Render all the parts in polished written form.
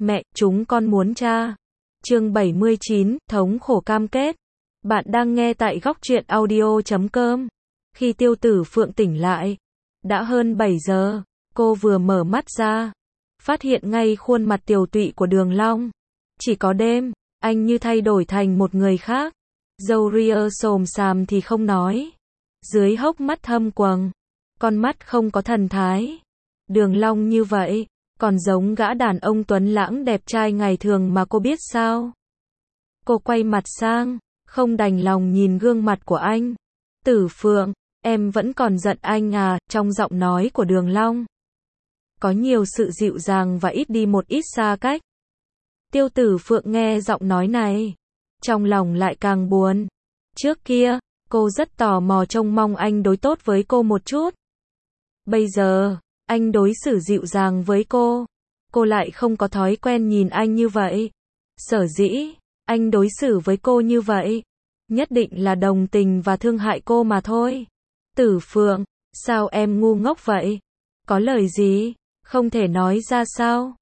Mẹ, chúng con muốn cha. Chương 79, thống khổ cam kết. Bạn đang nghe tại góc truyện audio.com. Khi Tiêu Tử Phượng tỉnh lại, đã hơn 7 giờ, cô vừa mở mắt ra, phát hiện ngay khuôn mặt tiều tụy của Đường Long. Chỉ có đêm, anh như thay đổi thành một người khác. Râu ria xồm xàm thì không nói, dưới hốc mắt thâm quầng, con mắt không có thần thái. Đường Long như vậy, còn giống gã đàn ông tuấn lãng đẹp trai ngày thường mà cô biết sao? Cô quay mặt sang, không đành lòng nhìn gương mặt của anh. Tử Phượng, em vẫn còn giận anh à? Trong giọng nói của Đường Long có nhiều sự dịu dàng và ít đi một ít xa cách. Tiêu Tử Phượng nghe giọng nói này, trong lòng lại càng buồn. Trước kia, cô rất tò mò trông mong anh đối tốt với cô một chút. Bây giờ, anh đối xử dịu dàng với cô lại không có thói quen nhìn anh như vậy. Sở dĩ anh đối xử với cô như vậy, nhất định là đồng tình và thương hại cô mà thôi. Tử Phượng, sao em ngu ngốc vậy? Có lời gì không thể nói ra sao?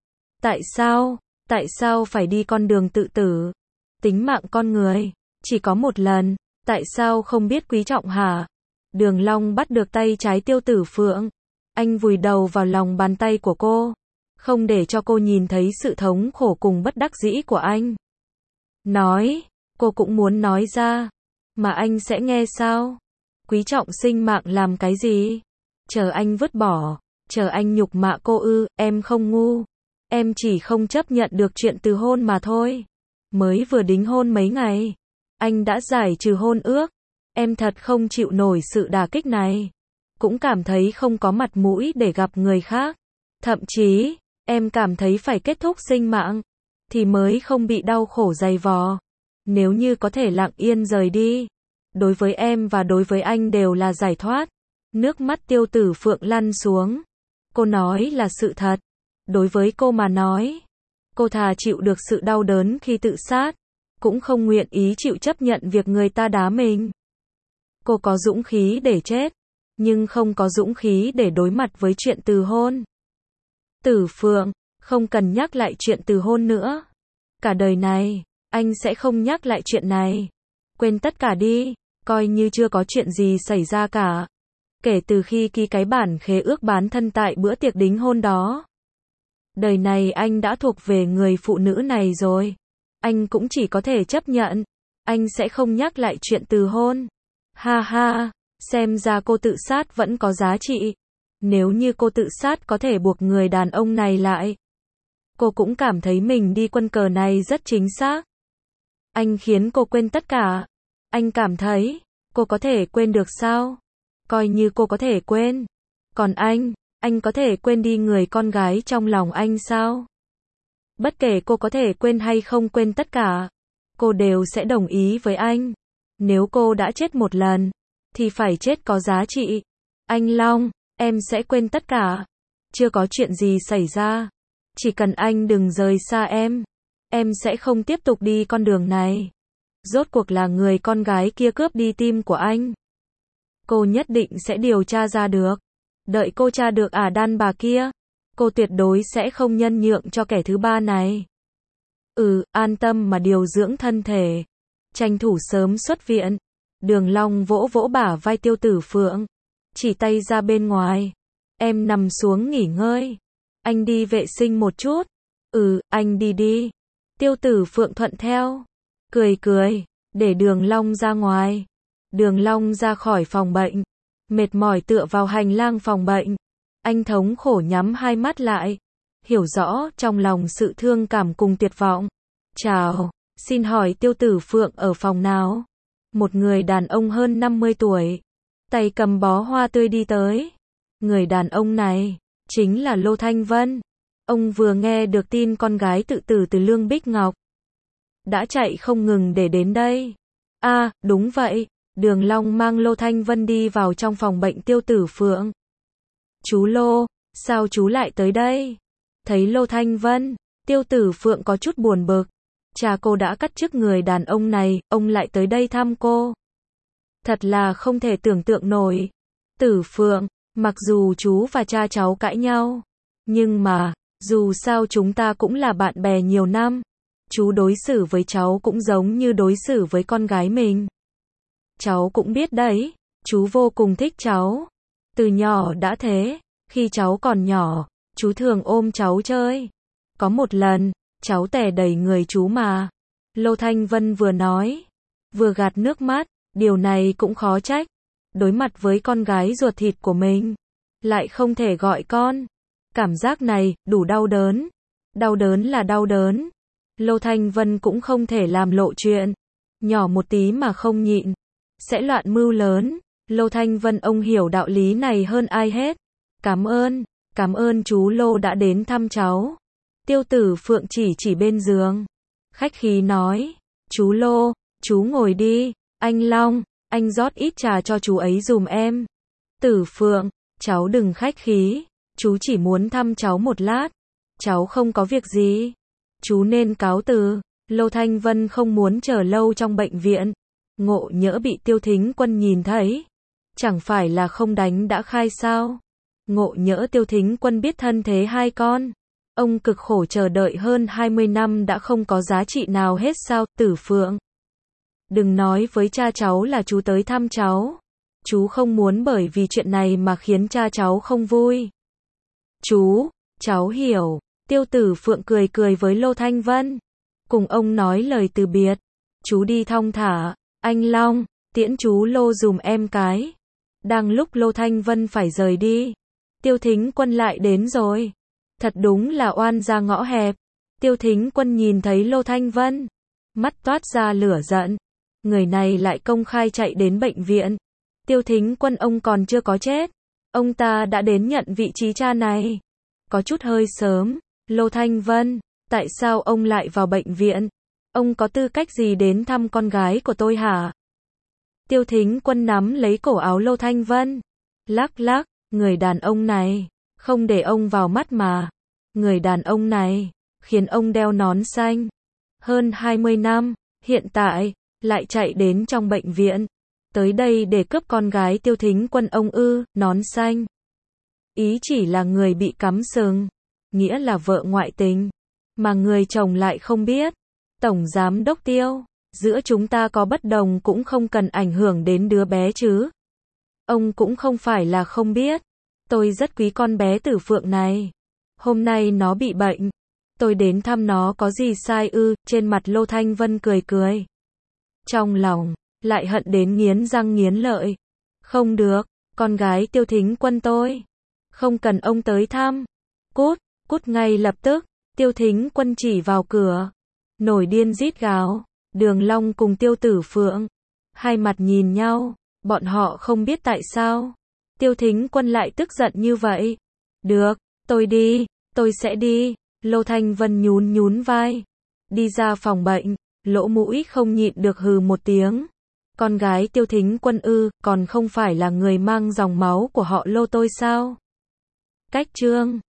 Tại sao phải đi con đường tự tử? Tính mạng con người chỉ có một lần, tại sao không biết quý trọng hả? Đường Long bắt được tay trái Tiêu Tử Phượng, anh vùi đầu vào lòng bàn tay của cô, không để cho cô nhìn thấy sự thống khổ cùng bất đắc dĩ của anh. Nói, cô cũng muốn nói ra, mà anh sẽ nghe sao? Quý trọng sinh mạng làm cái gì? Chờ anh vứt bỏ, chờ anh nhục mạ cô ư? Em không ngu, em chỉ không chấp nhận được chuyện từ hôn mà thôi. Mới vừa đính hôn mấy ngày, anh đã giải trừ hôn ước. Em thật không chịu nổi sự đả kích này, cũng cảm thấy không có mặt mũi để gặp người khác. Thậm chí, em cảm thấy phải kết thúc sinh mạng, thì mới không bị đau khổ dày vò. Nếu như có thể lặng yên rời đi, đối với em và đối với anh đều là giải thoát. Nước mắt Tiêu Tử Phượng lăn xuống. Cô nói là sự thật. Đối với cô mà nói, cô thà chịu được sự đau đớn khi tự sát, cũng không nguyện ý chịu chấp nhận việc người ta đá mình. Cô có dũng khí để chết, nhưng không có dũng khí để đối mặt với chuyện từ hôn. Tử Phượng, không cần nhắc lại chuyện từ hôn nữa. Cả đời này, anh sẽ không nhắc lại chuyện này. Quên tất cả đi, coi như chưa có chuyện gì xảy ra cả. Kể từ khi ký cái bản khế ước bán thân tại bữa tiệc đính hôn đó, đời này anh đã thuộc về người phụ nữ này rồi. Anh cũng chỉ có thể chấp nhận. Anh sẽ không nhắc lại chuyện từ hôn. Ha ha, xem ra cô tự sát vẫn có giá trị. Nếu như cô tự sát có thể buộc người đàn ông này lại, cô cũng cảm thấy mình đi quân cờ này rất chính xác. Anh khiến cô quên tất cả. Anh cảm thấy, cô có thể quên được sao? Coi như cô có thể quên. Còn anh có thể quên đi người con gái trong lòng anh sao? Bất kể cô có thể quên hay không quên tất cả, cô đều sẽ đồng ý với anh. Nếu cô đã chết một lần, thì phải chết có giá trị. Anh Long, em sẽ quên tất cả. Chưa có chuyện gì xảy ra. Chỉ cần anh đừng rời xa em sẽ không tiếp tục đi con đường này. Rốt cuộc là người con gái kia cướp đi tim của anh. Cô nhất định sẽ điều tra ra được. Đợi cô tra được đàn bà kia, cô tuyệt đối sẽ không nhân nhượng cho kẻ thứ ba này. An tâm mà điều dưỡng thân thể, tranh thủ sớm xuất viện. Đường Long vỗ vỗ bả vai Tiêu Tử Phượng, chỉ tay ra bên ngoài. Em nằm xuống nghỉ ngơi. Anh đi vệ sinh một chút. Anh đi. Tiêu Tử Phượng thuận theo, cười, để Đường Long ra ngoài. Đường Long ra khỏi phòng bệnh, mệt mỏi tựa vào hành lang phòng bệnh. Anh thống khổ nhắm hai mắt lại, hiểu rõ trong lòng sự thương cảm cùng tuyệt vọng. Chào, xin hỏi Tiêu Tử Phượng ở phòng nào? Một người đàn ông hơn 50 tuổi, tay cầm bó hoa tươi đi tới. Người đàn ông này chính là Lô Thanh Vân. Ông vừa nghe được tin con gái tự tử từ Lương Bích Ngọc, đã chạy không ngừng để đến đây. Đúng vậy. Đường Long mang Lô Thanh Vân đi vào trong phòng bệnh Tiêu Tử Phượng. Chú Lô, sao chú lại tới đây? Thấy Lô Thanh Vân, Tiêu Tử Phượng có chút buồn bực. Cha cô đã cắt chức người đàn ông này, ông lại tới đây thăm cô. Thật là không thể tưởng tượng nổi. Tử Phượng, mặc dù chú và cha cháu cãi nhau, nhưng mà, Dù sao chúng ta cũng là bạn bè nhiều năm. Chú đối xử với cháu cũng giống như đối xử với con gái mình. Cháu cũng biết đấy, chú vô cùng thích cháu. Từ nhỏ đã thế, khi cháu còn nhỏ, chú thường ôm cháu chơi. Có một lần, cháu tè đầy người chú mà. Lô Thanh Vân vừa nói, vừa gạt nước mắt, điều này cũng khó trách. Đối mặt với con gái ruột thịt của mình, lại không thể gọi con. Cảm giác này, đủ đau đớn. Đau đớn là đau đớn. Lô Thanh Vân cũng không thể làm lộ chuyện. Nhỏ một tí mà không nhịn, sẽ loạn mưu lớn. Lô Thanh Vân ông hiểu đạo lý này hơn ai hết. Cảm ơn chú Lô đã đến thăm cháu. Tiêu Tử Phượng chỉ bên giường. Khách khí nói, chú Lô, chú ngồi đi. Anh Long, anh rót ít trà cho chú ấy dùm em. Tử Phượng, cháu đừng khách khí. Chú chỉ muốn thăm cháu một lát. Cháu không có việc gì. Chú nên cáo từ. Lô Thanh Vân không muốn chờ lâu trong bệnh viện. Ngộ nhỡ bị Tiêu Thính Quân nhìn thấy. Chẳng phải là không đánh đã khai sao? Ngộ nhỡ Tiêu Thính Quân biết thân thế hai con. Ông cực khổ chờ đợi hơn 20 năm đã không có giá trị nào hết sao? Tử Phượng, đừng nói với cha cháu là chú tới thăm cháu. Chú không muốn bởi vì chuyện này mà khiến cha cháu không vui. Chú, cháu hiểu. Tiêu Tử Phượng cười với Lô Thanh Vân. Cùng ông nói lời từ biệt. Chú đi thong thả. Anh Long, tiễn chú Lô dùm em cái. Đang lúc Lô Thanh Vân phải rời đi, Tiêu Thính Quân lại đến rồi. Thật đúng là oan ra ngõ hẹp. Tiêu Thính Quân nhìn thấy Lô Thanh Vân, mắt toát ra lửa giận. Người này lại công khai chạy đến bệnh viện. Tiêu Thính Quân ông còn chưa có chết, ông ta đã đến nhận vị trí cha này. Có chút hơi sớm. Lô Thanh Vân, tại sao ông lại vào bệnh viện? Ông có tư cách gì đến thăm con gái của tôi hả? Tiêu Thính Quân nắm lấy cổ áo Lô Thanh Vân. Lắc, người đàn ông này, không để ông vào mắt mà. Người đàn ông này, khiến ông đeo nón xanh. Hơn 20 năm, hiện tại, lại chạy đến trong bệnh viện. Tới đây để cướp con gái Tiêu Thính Quân ông ư, nón xanh. Ý chỉ là người bị cắm sừng, nghĩa là vợ ngoại tình. Mà người chồng lại không biết. Tổng Giám Đốc Tiêu, giữa chúng ta có bất đồng cũng không cần ảnh hưởng đến đứa bé chứ. Ông cũng không phải là không biết. Tôi rất quý con bé Tử Phượng này. Hôm nay nó bị bệnh. Tôi đến thăm nó có gì sai ư? Trên mặt Lô Thanh Vân cười. Trong lòng, lại hận đến nghiến răng nghiến lợi. Không được, con gái Tiêu Thính Quân tôi. Không cần ông tới thăm. Cút ngay lập tức. Tiêu Thính Quân chỉ vào cửa. Nổi điên rít gào. Đường Long cùng Tiêu Tử Phượng, hai mặt nhìn nhau. Bọn họ không biết tại sao Tiêu Thính Quân lại tức giận như vậy. Được, tôi sẽ đi. Lô Thanh Vân nhún vai. Đi ra phòng bệnh, lỗ mũi không nhịn được hừ một tiếng. Con gái Tiêu Thính Quân ư, còn không phải là người mang dòng máu của họ Lô tôi sao? Cách chương